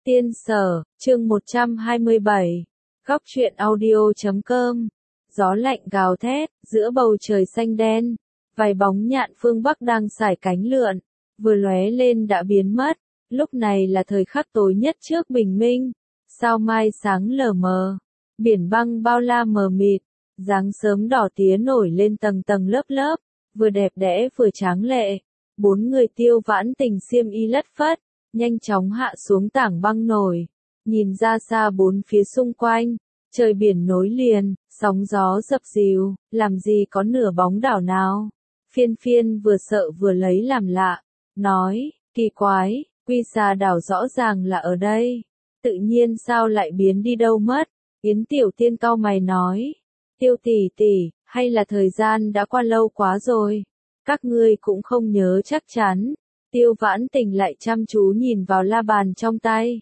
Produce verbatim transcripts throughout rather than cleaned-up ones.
Tiên Sở, chương một trăm hai mươi bảy, Góc truyện audio chấm com. Gió lạnh gào thét, giữa bầu trời xanh đen, vài bóng nhạn phương Bắc đang sải cánh lượn, vừa lóe lên đã biến mất, lúc này là thời khắc tối nhất trước bình minh, sao mai sáng lờ mờ, biển băng bao la mờ mịt, dáng sớm đỏ tía nổi lên tầng tầng lớp lớp, vừa đẹp đẽ vừa tráng lệ, bốn người Tiêu Vãn Tình xiêm y lất phất, nhanh chóng hạ xuống tảng băng nổi, nhìn ra xa bốn phía xung quanh, trời biển nối liền, sóng gió dập dìu, làm gì có nửa bóng đảo nào. Phiên Phiên vừa sợ vừa lấy làm lạ, nói, kỳ quái, Quy Xà đảo rõ ràng là ở đây, tự nhiên sao lại biến đi đâu mất. Yến Tiểu Tiên cau mày nói, Tiêu tỷ tỷ, hay là thời gian đã qua lâu quá rồi, các ngươi cũng không nhớ chắc chắn. Tiêu Vãn Tình lại chăm chú nhìn vào la bàn trong tay.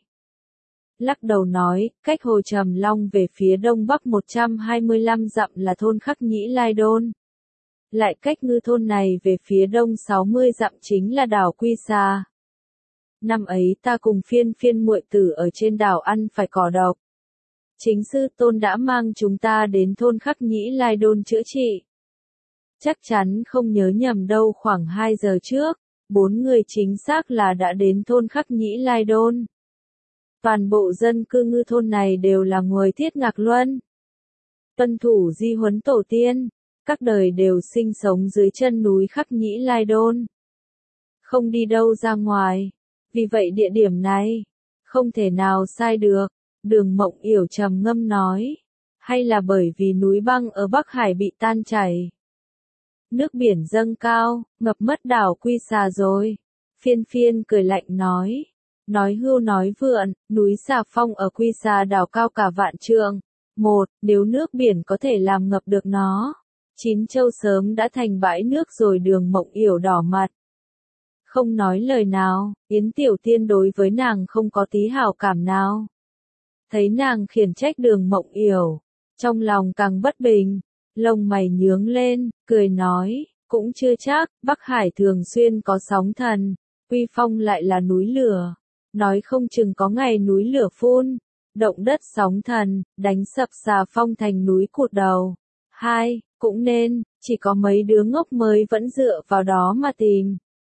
Lắc đầu nói, cách Hồ Trầm Long về phía đông bắc một trăm hai mươi lăm dặm là thôn Khắc Nhĩ Lai Đôn. Lại cách ngư thôn này về phía đông sáu mươi dặm chính là đảo Quy Xà. Năm ấy ta cùng Phiên Phiên muội tử ở trên đảo ăn phải cỏ độc. Chính sư tôn đã mang chúng ta đến thôn Khắc Nhĩ Lai Đôn chữa trị. Chắc chắn không nhớ nhầm đâu, khoảng hai giờ trước, bốn người chính xác là đã đến thôn Khắc Nhĩ Lai Đôn. Toàn bộ dân cư ngư thôn này đều là người Thiết Ngạc Luân, tuân thủ di huấn tổ tiên, các đời đều sinh sống dưới chân núi Khắc Nhĩ Lai Đôn, không đi đâu ra ngoài. Vì vậy địa điểm này không thể nào sai được. Đường Mộng Yểu trầm ngâm nói, hay là bởi vì núi băng ở Bắc Hải bị tan chảy, nước biển dâng cao, ngập mất đảo Quy Xà rồi. Phiên Phiên cười lạnh nói, nói hưu nói vượn, núi Xà Phong ở Quy Xà đảo cao cả vạn trượng. Một, nếu nước biển có thể làm ngập được nó, chín châu sớm đã thành bãi nước rồi. Đường Mộng Yểu đỏ mặt, không nói lời nào. Yến Tiểu Tiên đối với nàng không có tí hảo cảm nào. Thấy nàng khiển trách Đường Mộng Yểu, trong lòng càng bất bình, lông mày nhướng lên, cười nói, cũng chưa chắc, Bắc Hải thường xuyên có sóng thần, Quy Phong lại là núi lửa, nói không chừng có ngày núi lửa phun, động đất sóng thần, đánh sập Xà Phong thành núi cụt đầu. Hai, cũng nên, chỉ có mấy đứa ngốc mới vẫn dựa vào đó mà tìm.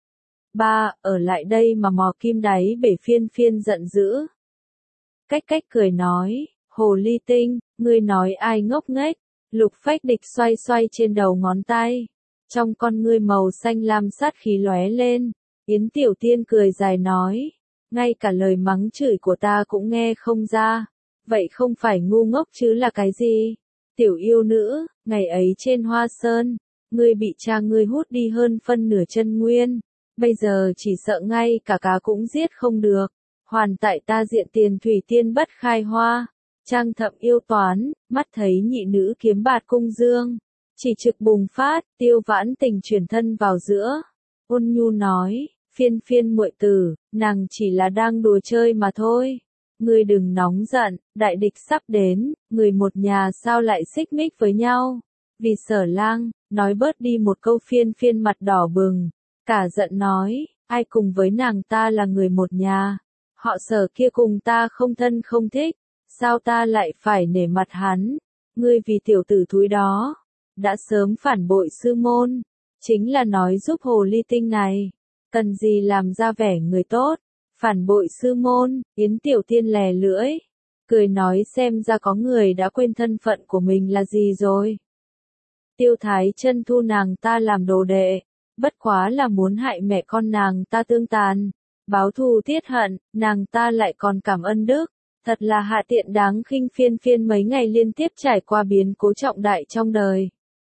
Ba, ở lại đây mà mò kim đáy bể. Phiên Phiên giận dữ. Cách cách cười nói, hồ ly tinh, ngươi nói ai ngốc nghếch. Lục Phách Địch xoay xoay trên đầu ngón tay, trong con ngươi màu xanh lam sát khí lóe lên. Yến Tiểu Tiên cười dài nói, ngay cả lời mắng chửi của ta cũng nghe không ra, vậy không phải ngu ngốc chứ là cái gì? Tiểu yêu nữ, ngày ấy trên Hoa Sơn, ngươi bị cha ngươi hút đi hơn phân nửa chân nguyên, bây giờ chỉ sợ ngay cả cá cũng giết không được, hoàn tại ta diện Tiền Thủy Tiên bất khai hoa. Trang Thậm yêu toán, mắt thấy nhị nữ kiếm bạt cung dương, chỉ trực bùng phát. Tiêu Vãn Tình chuyển thân vào giữa, ôn nhu nói, Phiên Phiên muội tử, nàng chỉ là đang đùa chơi mà thôi, ngươi đừng nóng giận, đại địch sắp đến, người một nhà sao lại xích mích với nhau. Vì Sở Lang, nói bớt đi một câu. Phiên Phiên mặt đỏ bừng, cả giận nói, ai cùng với nàng ta là người một nhà, họ Sở kia cùng ta không thân không thích, sao ta lại phải nể mặt hắn? Ngươi vì tiểu tử thúi đó, đã sớm phản bội sư môn, chính là nói giúp hồ ly tinh này, cần gì làm ra vẻ người tốt, phản bội sư môn. Yến Tiểu Tiên lè lưỡi, cười nói xem ra có người đã quên thân phận của mình là gì rồi. Tiêu Thái Chân thu nàng ta làm đồ đệ, bất quá là muốn hại mẹ con nàng ta tương tàn, báo thù tiết hận, nàng ta lại còn cảm ơn đức. Thật là hạ tiện đáng khinh. Phiên Phiên mấy ngày liên tiếp trải qua biến cố trọng đại trong đời,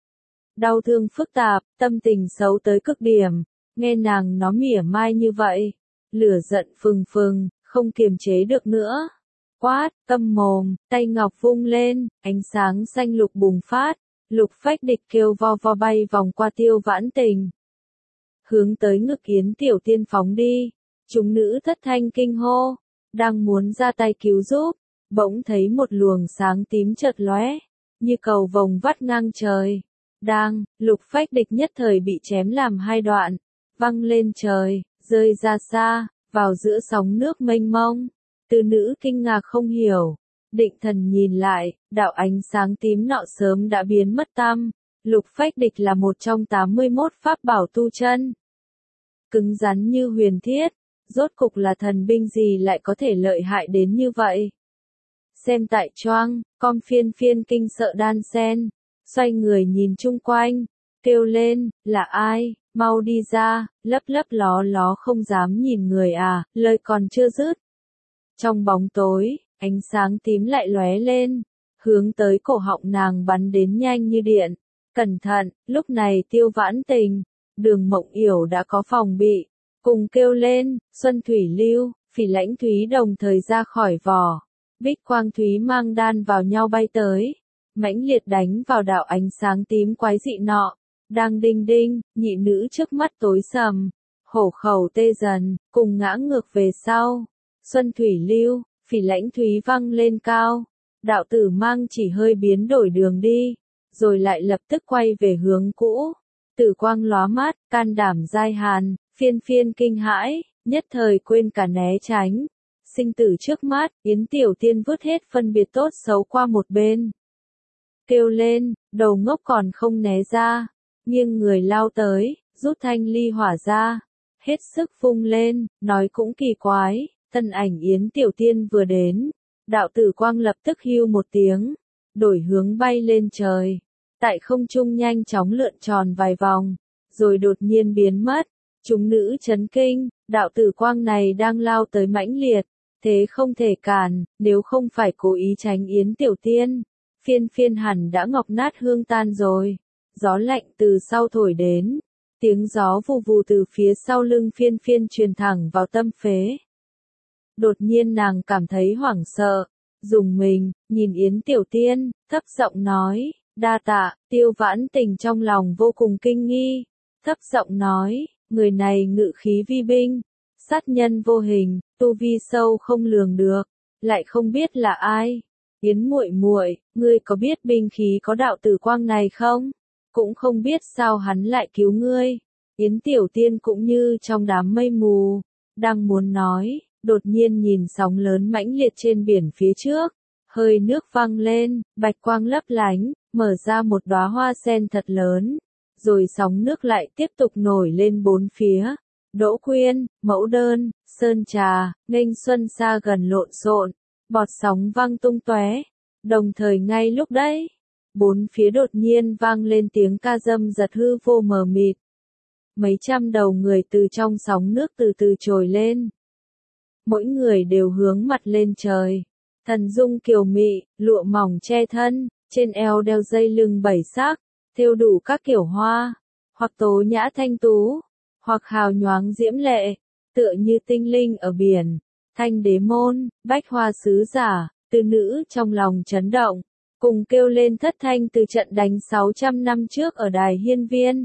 đau thương phức tạp, tâm tình xấu tới cực điểm, nghe nàng nó mỉa mai như vậy, lửa giận phừng phừng, không kiềm chế được nữa, quát, câm mồm. Tay ngọc vung lên, ánh sáng xanh lục bùng phát, Lục Phách Địch kêu vo vo bay vòng qua Tiêu Vãn Tình, hướng tới ngực Yến Tiểu Tiên phóng đi. Chúng nữ thất thanh kinh hô, đang muốn ra tay cứu giúp, bỗng thấy một luồng sáng tím chợt lóe, như cầu vồng vắt ngang trời. Đang, Lục Phách Địch nhất thời bị chém làm hai đoạn, văng lên trời, rơi ra xa, vào giữa sóng nước mênh mông. Từ nữ kinh ngạc không hiểu. Định thần nhìn lại, đạo ánh sáng tím nọ sớm đã biến mất tăm. Lục phách địch là một trong tám mươi mốt pháp bảo tu chân. Cứng rắn như huyền thiết, rốt cục là thần binh gì lại có thể lợi hại đến như vậy. Xem tại choang, com phiên phiên kinh sợ đan sen, xoay người nhìn chung quanh, kêu lên, là ai, mau đi ra, lấp lấp ló ló không dám nhìn người à, lời còn chưa dứt. Trong bóng tối, ánh sáng tím lại lóe lên, hướng tới cổ họng nàng bắn đến nhanh như điện. Cẩn thận, lúc này Tiêu Vãn Tình, Đường Mộng Yểu đã có phòng bị, cùng kêu lên, Xuân Thủy Lưu, Phỉ Lãnh Thúy đồng thời ra khỏi vỏ. Bích Quang Thúy mang đan vào nhau bay tới, mãnh liệt đánh vào đạo ánh sáng tím quái dị nọ, đang đinh đinh, nhị nữ trước mắt tối sầm, hổ khẩu tê dần, cùng ngã ngược về sau. Xuân Thủy Lưu, Phỉ Lãnh Thúy văng lên cao, đạo tử mang chỉ hơi biến đổi đường đi, rồi lại lập tức quay về hướng cũ. Tử quang lóa mắt, can đảm dai hàn, phiên phiên kinh hãi, nhất thời quên cả né tránh. Sinh tử trước mắt, Yến Tiểu Tiên vứt hết phân biệt tốt xấu qua một bên. Kêu lên, đầu ngốc còn không né ra, nghiêng người lao tới, rút thanh ly hỏa ra, hết sức vung lên, nói cũng kỳ quái, thân ảnh Yến Tiểu Tiên vừa đến, đạo tử quang lập tức hưu một tiếng, đổi hướng bay lên trời, tại không trung nhanh chóng lượn tròn vài vòng, rồi đột nhiên biến mất. Chúng nữ chấn kinh, đạo tử quang này đang lao tới mãnh liệt, thế không thể cản, nếu không phải cố ý tránh Yến Tiểu Tiên, phiên phiên hẳn đã ngọc nát hương tan rồi. Gió lạnh từ sau thổi đến, tiếng gió vù vù từ phía sau lưng phiên phiên truyền thẳng vào tâm phế. Đột nhiên nàng cảm thấy hoảng sợ, dùng mình, nhìn Yến Tiểu Tiên, thấp giọng nói, đa tạ. Tiêu Vãn Tình trong lòng vô cùng kinh nghi, thấp giọng nói, người này ngự khí vi binh, sát nhân vô hình, tu vi sâu không lường được, lại không biết là ai. Yến muội muội, ngươi có biết binh khí có đạo tử quang này không? Cũng không biết sao hắn lại cứu ngươi. Yến Tiểu Tiên cũng như trong đám mây mù, đang muốn nói, đột nhiên nhìn sóng lớn mãnh liệt trên biển phía trước, hơi nước văng lên, bạch quang lấp lánh, mở ra một đóa hoa sen thật lớn, rồi sóng nước lại tiếp tục nổi lên bốn phía. Đỗ Quyên, Mẫu Đơn, Sơn Trà, Nghênh Xuân xa gần lộn xộn, bọt sóng văng tung tóe. Đồng thời ngay lúc đấy, bốn phía đột nhiên vang lên tiếng ca dâm giật hư vô mờ mịt. Mấy trăm đầu người từ trong sóng nước từ từ trồi lên. Mỗi người đều hướng mặt lên trời. Thần dung kiều mị, lụa mỏng che thân, trên eo đeo dây lưng bảy sắc, thêu đủ các kiểu hoa, hoặc tố nhã thanh tú, hoặc hào nhoáng diễm lệ, tựa như tinh linh ở biển. Thanh Đế Môn, Bách Hoa Sứ Giả, từ nữ trong lòng chấn động, cùng kêu lên thất thanh từ trận đánh sáu trăm năm trước ở Đài Hiên Viên.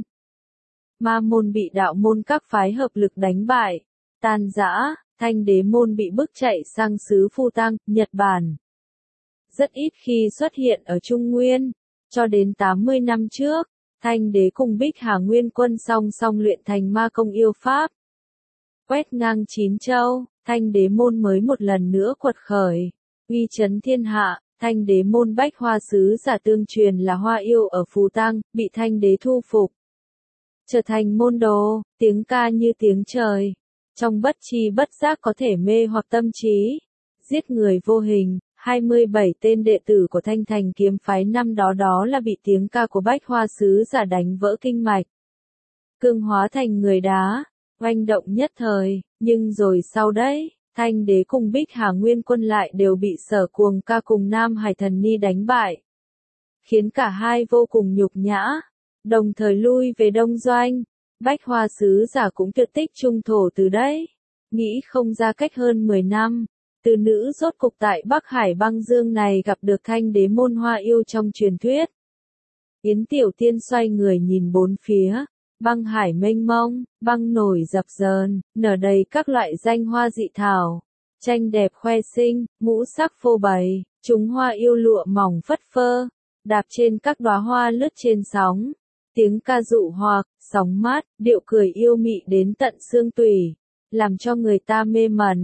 Ma môn bị đạo môn các phái hợp lực đánh bại, tan rã, Thanh Đế Môn bị bức chạy sang xứ Phu Tăng, Nhật Bản. Rất ít khi xuất hiện ở Trung Nguyên, cho đến tám mươi năm trước, Thanh Đế cùng Bích Hà Nguyên Quân song song luyện thành ma công yêu pháp. Quét ngang chín châu, Thanh Đế Môn mới một lần nữa quật khởi, uy chấn thiên hạ. Thanh Đế Môn Bách Hoa Sứ Giả tương truyền là hoa yêu ở Phù Tăng, bị Thanh Đế thu phục, trở thành môn đồ, tiếng ca như tiếng trời, trong bất tri bất giác có thể mê hoặc tâm trí, giết người vô hình. hai mươi bảy tên đệ tử của Thanh Thành kiếm phái năm đó đó là bị tiếng ca của Bách Hoa Sứ Giả đánh vỡ kinh mạch, cương hóa thành người đá, oanh động nhất thời. Nhưng rồi sau đấy, Thanh Đế cùng Bích Hà Nguyên Quân lại đều bị Sở Cuồng Ca cùng Nam Hải Thần Ni đánh bại, khiến cả hai vô cùng nhục nhã, đồng thời lui về Đông Doanh. Bách Hoa Sứ Giả cũng tuyệt tích trung thổ từ đấy. Nghĩ không ra cách hơn mười năm, từ nữ rốt cục tại Bắc Hải băng dương này gặp được Thanh Đế Môn hoa yêu trong truyền thuyết. Yến Tiểu Tiên xoay người nhìn bốn phía, băng hải mênh mông, băng nổi dập dờn, nở đầy các loại danh hoa dị thảo, tranh đẹp khoe xinh, ngũ sắc phô bày, chúng hoa yêu lụa mỏng phất phơ, đạp trên các đóa hoa lướt trên sóng, tiếng ca dụ hoặc, sóng mát, điệu cười yêu mị đến tận xương tủy, làm cho người ta mê mẩn.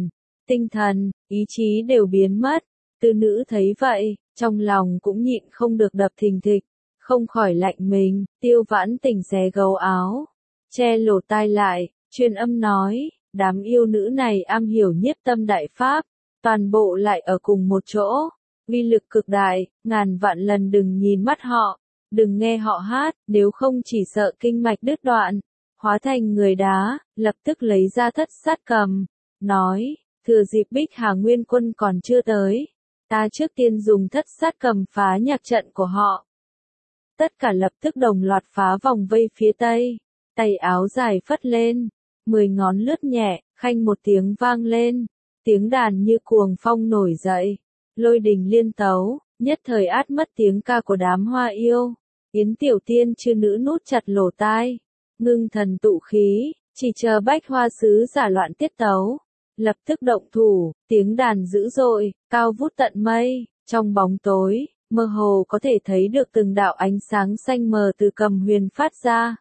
tinh thần, ý chí đều biến mất. Tư Nữ thấy vậy, trong lòng cũng nhịn không được đập thình thịch, không khỏi lạnh mình. Tiêu Vãn Tình xé gấu áo, che lỗ tai lại, truyền âm nói, đám yêu nữ này am hiểu nhiếp tâm đại pháp, toàn bộ lại ở cùng một chỗ, uy lực cực đại, ngàn vạn lần đừng nhìn mắt họ, đừng nghe họ hát, nếu không chỉ sợ kinh mạch đứt đoạn, hóa thành người đá. Lập tức lấy ra thất sát cầm, nói, thừa dịp Bích Hà Nguyên Quân còn chưa tới, ta trước tiên dùng thất sát cầm phá nhạc trận của họ. Tất cả lập tức đồng loạt phá vòng vây phía tây, tay áo dài phất lên, mười ngón lướt nhẹ, khanh một tiếng vang lên, tiếng đàn như cuồng phong nổi dậy, lôi đình liên tấu, nhất thời át mất tiếng ca của đám hoa yêu. Yến Tiểu Tiên chư nữ nút chặt lỗ tai, ngưng thần tụ khí, chỉ chờ Bách Hoa Sứ giả loạn tiết tấu, lập tức động thủ. Tiếng đàn dữ dội, cao vút tận mây, trong bóng tối, mơ hồ có thể thấy được từng đạo ánh sáng xanh mờ từ cầm huyền phát ra,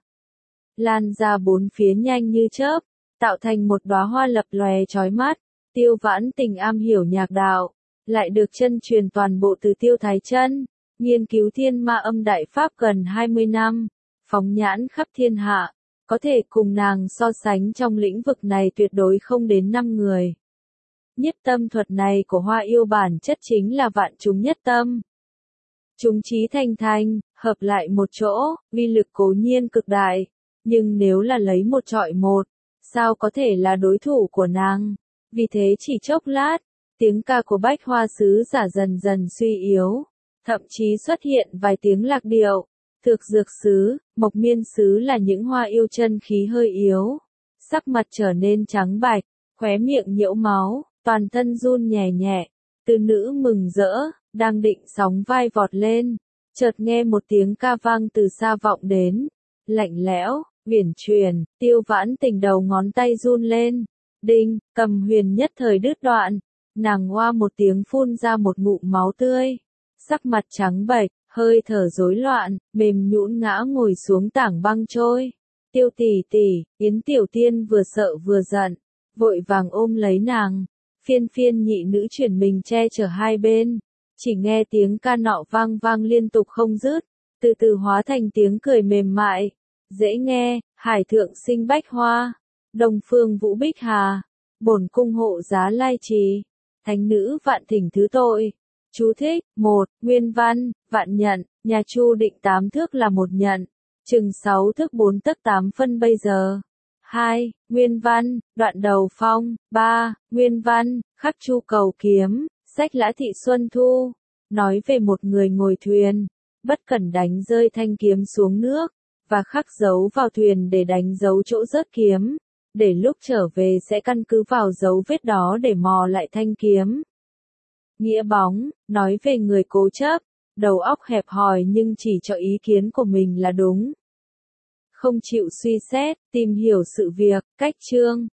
lan ra bốn phía nhanh như chớp, tạo thành một đóa hoa lập lòe chói mắt. Tiêu Vãn Tình am hiểu nhạc đạo, lại được chân truyền toàn bộ từ Tiêu Thái Chân, nghiên cứu thiên ma âm đại pháp gần hai mươi năm, phóng nhãn khắp thiên hạ, có thể cùng nàng so sánh trong lĩnh vực này tuyệt đối không đến năm người. Nhiếp tâm thuật này của hoa yêu bản chất chính là vạn chúng nhất tâm. Chúng trí thành thành, hợp lại một chỗ, uy lực cố nhiên cực đại, nhưng nếu là lấy một trọi một, sao có thể là đối thủ của nàng? Vì thế chỉ chốc lát, tiếng ca của Bách Hoa Sứ giả dần dần suy yếu, thậm chí xuất hiện vài tiếng lạc điệu. Thược Dược Sứ, Mộc Miên Sứ là những hoa yêu chân khí hơi yếu, sắc mặt trở nên trắng bạch, khóe miệng nhiễu máu, toàn thân run nhẹ nhẹ. Tư Nữ mừng rỡ, đang định sóng vai vọt lên, chợt nghe một tiếng ca vang từ xa vọng đến, lạnh lẽo, uyển chuyển. Tiêu Vãn Tình đầu ngón tay run lên, đinh, cầm huyền nhất thời đứt đoạn, nàng oa một tiếng phun ra một ngụm máu tươi, sắc mặt trắng bệch, hơi thở rối loạn, mềm nhũn ngã ngồi xuống tảng băng trôi. Tiêu tỷ tỷ, Yến Tiểu Tiên vừa sợ vừa giận, vội vàng ôm lấy nàng. Phiên phiên nhị nữ chuyển mình che chở hai bên, chỉ nghe tiếng ca nọ vang vang liên tục không dứt, từ từ hóa thành tiếng cười mềm mại, dễ nghe. Hải thượng sinh bách hoa, Đông phương vũ bích hà, bổn cung hộ giá lai trì, thánh nữ vạn thỉnh thứ tội. Chú thích: một. Nguyên văn, vạn nhận, nhà Chu định tám thước là một nhận, chừng sáu thước bốn tấc tám phân bây giờ. hai. Nguyên văn, đoạn đầu phong. ba. Nguyên văn, khắc chu cầu kiếm, sách Lã Thị Xuân Thu, nói về một người ngồi thuyền, bất cẩn đánh rơi thanh kiếm xuống nước, và khắc dấu vào thuyền để đánh dấu chỗ rớt kiếm, để lúc trở về sẽ căn cứ vào dấu vết đó để mò lại thanh kiếm. Nghĩa bóng, nói về người cố chấp, đầu óc hẹp hòi nhưng chỉ cho ý kiến của mình là đúng, không chịu suy xét, tìm hiểu sự việc. Cách chương